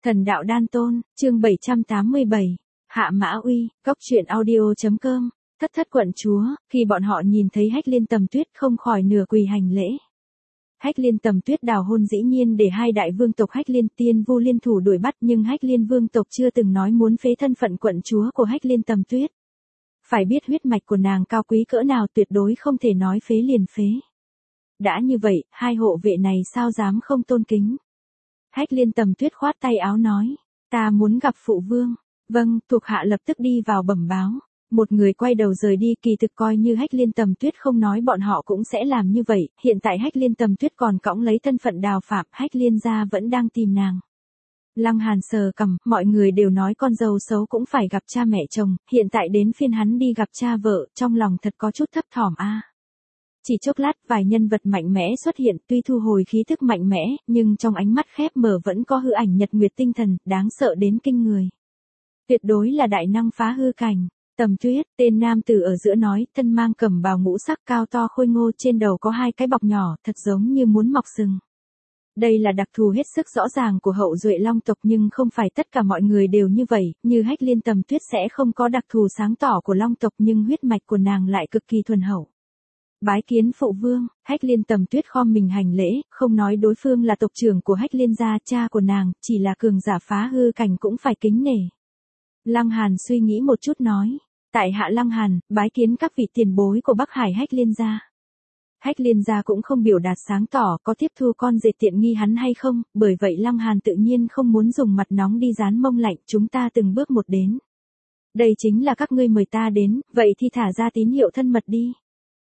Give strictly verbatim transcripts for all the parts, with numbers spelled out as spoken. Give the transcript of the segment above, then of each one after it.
Thần đạo đan tôn, chương bảy trăm tám mươi bảy. Hạ Mã Uy, Cốc Truyện Audio.com. Thất thất quận chúa, khi bọn họ nhìn thấy Hách Liên Tầm Tuyết không khỏi nửa quỳ hành lễ. Hách Liên Tầm Tuyết đào hôn dĩ nhiên để hai đại vương tộc Hách Liên Tiên Vu liên thủ đuổi bắt, nhưng Hách Liên vương tộc chưa từng nói muốn phế thân phận quận chúa của Hách Liên Tầm Tuyết. Phải biết huyết mạch của nàng cao quý cỡ nào, tuyệt đối không thể nói phế liền phế. Đã như vậy, hai hộ vệ này sao dám không tôn kính. Hách Liên Tầm Tuyết khoát tay áo nói, ta muốn gặp phụ vương. Vâng, thuộc hạ lập tức đi vào bẩm báo. Một người quay đầu rời đi, kỳ thực coi như Hách Liên Tầm Tuyết không nói bọn họ cũng sẽ làm như vậy, hiện tại Hách Liên Tầm Tuyết còn cõng lấy thân phận đào phạm, Hách Liên gia vẫn đang tìm nàng. Lăng Hàn sờ cằm, mọi người đều nói con dâu xấu cũng phải gặp cha mẹ chồng, hiện tại đến phiên hắn đi gặp cha vợ, trong lòng thật có chút thấp thỏm a. Chỉ chốc lát, vài nhân vật mạnh mẽ xuất hiện, tuy thu hồi khí thức mạnh mẽ, nhưng trong ánh mắt khép mở vẫn có hư ảnh nhật nguyệt tinh thần, đáng sợ đến kinh người. Tuyệt đối là đại năng phá hư cảnh. Tầm Tuyết, tên nam tử ở giữa nói, thân mang cẩm bào ngũ sắc cao to khôi ngô, trên đầu có hai cái bọc nhỏ, thật giống như muốn mọc sừng. Đây là đặc thù hết sức rõ ràng của hậu duệ long tộc, nhưng không phải tất cả mọi người đều như vậy, như Hách Liên Tầm Tuyết sẽ không có đặc thù sáng tỏ của long tộc, nhưng huyết mạch của nàng lại cực kỳ thuần hậu. Bái kiến phụ vương, Hách Liên Tầm Tuyết khom mình hành lễ, không nói đối phương là tộc trưởng của Hách Liên gia, cha của nàng, chỉ là cường giả phá hư cảnh cũng phải kính nể. Lăng Hàn suy nghĩ một chút nói, tại hạ Lăng Hàn, bái kiến các vị tiền bối của Bắc Hải Hách Liên gia. Hách Liên gia cũng không biểu đạt sáng tỏ có tiếp thu con rể tiện nghi hắn hay không, bởi vậy Lăng Hàn tự nhiên không muốn dùng mặt nóng đi dán mông lạnh, chúng ta từng bước một đến. Đây chính là các ngươi mời ta đến, vậy thì thả ra tín hiệu thân mật đi.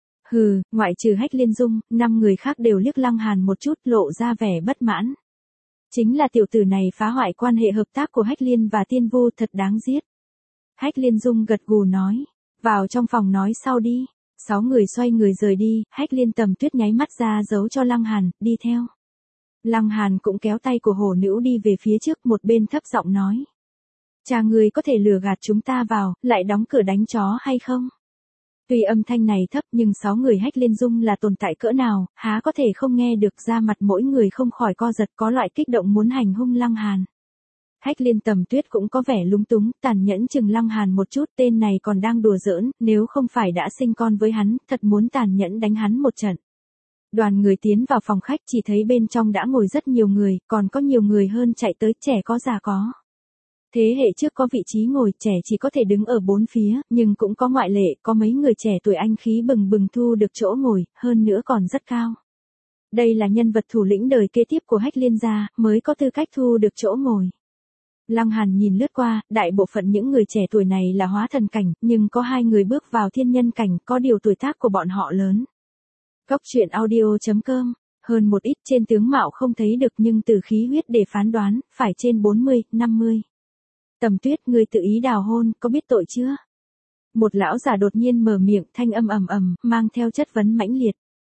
Hừ, ngoại trừ Hách Liên Dung, năm người khác đều liếc Lăng Hàn một chút, lộ ra vẻ bất mãn. Chính là tiểu tử này phá hoại quan hệ hợp tác của Hách Liên và Tiên Vu, thật đáng giết. Hách Liên Dung gật gù nói, vào trong phòng nói sau đi. Sáu người xoay người rời đi, Hách Liên Tầm Tuyết nháy mắt ra dấu cho Lăng Hàn, đi theo. Lăng Hàn cũng kéo tay của hổ nữ đi về phía trước, một bên thấp giọng nói. Cha người có thể lừa gạt chúng ta vào, lại đóng cửa đánh chó hay không? Tuy âm thanh này thấp nhưng sáu người Hách Liên Dung là tồn tại cỡ nào, há có thể không nghe được, ra mặt mỗi người không khỏi co giật, có loại kích động muốn hành hung Lăng Hàn. Hách Liên Tầm Tuyết cũng có vẻ lúng túng, tàn nhẫn chừng Lăng Hàn một chút, tên này còn đang đùa giỡn, nếu không phải đã sinh con với hắn, thật muốn tàn nhẫn đánh hắn một trận. Đoàn người tiến vào phòng khách, chỉ thấy bên trong đã ngồi rất nhiều người, còn có nhiều người hơn chạy tới, trẻ có già có. Thế hệ trước có vị trí ngồi, trẻ chỉ có thể đứng ở bốn phía, nhưng cũng có ngoại lệ, có mấy người trẻ tuổi anh khí bừng bừng thu được chỗ ngồi, hơn nữa còn rất cao. Đây là nhân vật thủ lĩnh đời kế tiếp của Hách Liên gia, mới có tư cách thu được chỗ ngồi. Lăng Hàn nhìn lướt qua, đại bộ phận những người trẻ tuổi này là hóa thần cảnh, nhưng có hai người bước vào thiên nhân cảnh, có điều tuổi tác của bọn họ lớn. Cốc Truyện Audio.com, hơn một ít, trên tướng mạo không thấy được nhưng từ khí huyết để phán đoán, phải trên bốn mươi, năm mươi. Tầm Tuyết, ngươi tự ý đào hôn, có biết tội chưa? Một lão già đột nhiên mở miệng, thanh âm ầm ầm, mang theo chất vấn mãnh liệt.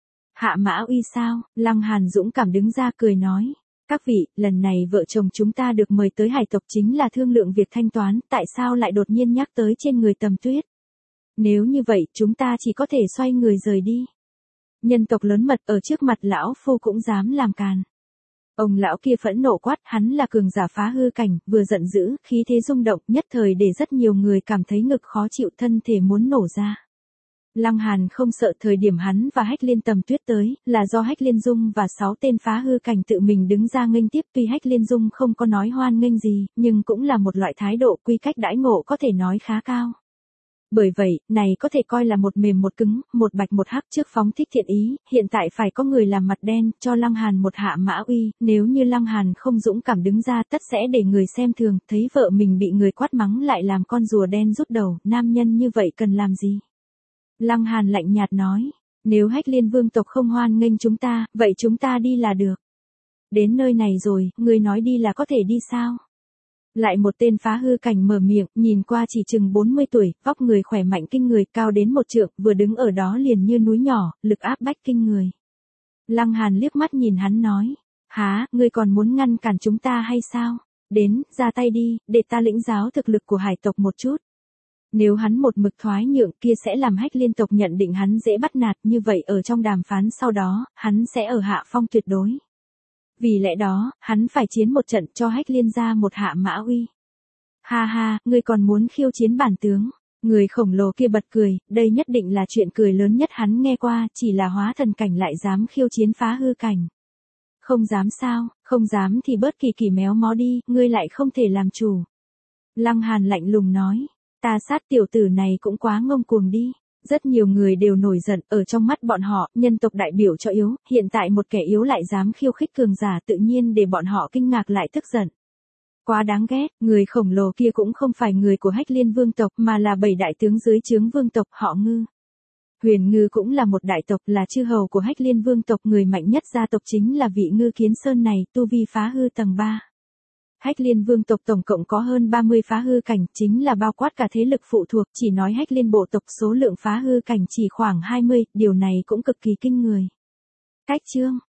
Hạ Mã Uy sao? Lăng Hàn dũng cảm đứng ra cười nói. Các vị, lần này vợ chồng chúng ta được mời tới hải tộc chính là thương lượng việc thanh toán, tại sao lại đột nhiên nhắc tới trên người Tầm Tuyết? Nếu như vậy, chúng ta chỉ có thể xoay người rời đi. Nhân tộc lớn mật ở trước mặt lão phu cũng dám làm càn. Ông lão kia phẫn nộ quát, hắn là cường giả phá hư cảnh, vừa giận dữ, khí thế rung động, nhất thời để rất nhiều người cảm thấy ngực khó chịu, thân thể muốn nổ ra. Lăng Hàn không sợ, thời điểm hắn và Hách Liên Tầm Tuyết tới, là do Hách Liên Dung và sáu tên phá hư cảnh tự mình đứng ra nghênh tiếp, tuy Hách Liên Dung không có nói hoan nghênh gì, nhưng cũng là một loại thái độ quy cách đãi ngộ có thể nói khá cao. Bởi vậy, này có thể coi là một mềm một cứng, một bạch một hắc, trước phóng thích thiện ý, hiện tại phải có người làm mặt đen, cho Lăng Hàn một Hạ Mã Uy, nếu như Lăng Hàn không dũng cảm đứng ra tất sẽ để người xem thường, thấy vợ mình bị người quát mắng lại làm con rùa đen rút đầu, nam nhân như vậy cần làm gì? Lăng Hàn lạnh nhạt nói, nếu Hách Liên vương tộc không hoan nghênh chúng ta, vậy chúng ta đi là được. Đến nơi này rồi, người nói đi là có thể đi sao? Lại một tên phá hư cảnh mở miệng, nhìn qua chỉ chừng bốn mươi tuổi, vóc người khỏe mạnh kinh người, cao đến một trượng, vừa đứng ở đó liền như núi nhỏ, lực áp bách kinh người. Lăng Hàn liếc mắt nhìn hắn nói, há, ngươi còn muốn ngăn cản chúng ta hay sao? Đến, ra tay đi, để ta lĩnh giáo thực lực của hải tộc một chút. Nếu hắn một mực thoái nhượng kia sẽ làm Hách Liên tộc nhận định hắn dễ bắt nạt, như vậy ở trong đàm phán sau đó, hắn sẽ ở hạ phong tuyệt đối. Vì lẽ đó, hắn phải chiến một trận cho Hách Liên ra một hạ mã uy. Ha ha, ngươi còn muốn khiêu chiến bản tướng. Người khổng lồ kia bật cười, đây nhất định là chuyện cười lớn nhất hắn nghe qua, chỉ là hóa thần cảnh lại dám khiêu chiến phá hư cảnh. Không dám sao, không dám thì bớt kỳ kỳ méo mó đi, ngươi lại không thể làm chủ. Lăng Hàn lạnh lùng nói, ta sát tiểu tử này cũng quá ngông cuồng đi. Rất nhiều người đều nổi giận, ở trong mắt bọn họ, nhân tộc đại biểu cho yếu, hiện tại một kẻ yếu lại dám khiêu khích cường giả tự nhiên để bọn họ kinh ngạc lại tức giận. Quá đáng ghét, người khổng lồ kia cũng không phải người của Hách Liên vương tộc mà là bảy đại tướng dưới trướng vương tộc họ Ngư. Huyền Ngư cũng là một đại tộc, là chư hầu của Hách Liên vương tộc, người mạnh nhất gia tộc chính là vị Ngư Kiến Sơn này, tu vi phá hư tầng ba. Hách Liên vương tộc tổng cộng có hơn ba mươi phá hư cảnh, chính là bao quát cả thế lực phụ thuộc, chỉ nói Hách Liên bộ tộc số lượng phá hư cảnh chỉ khoảng hai mươi, điều này cũng cực kỳ kinh người. Cách chương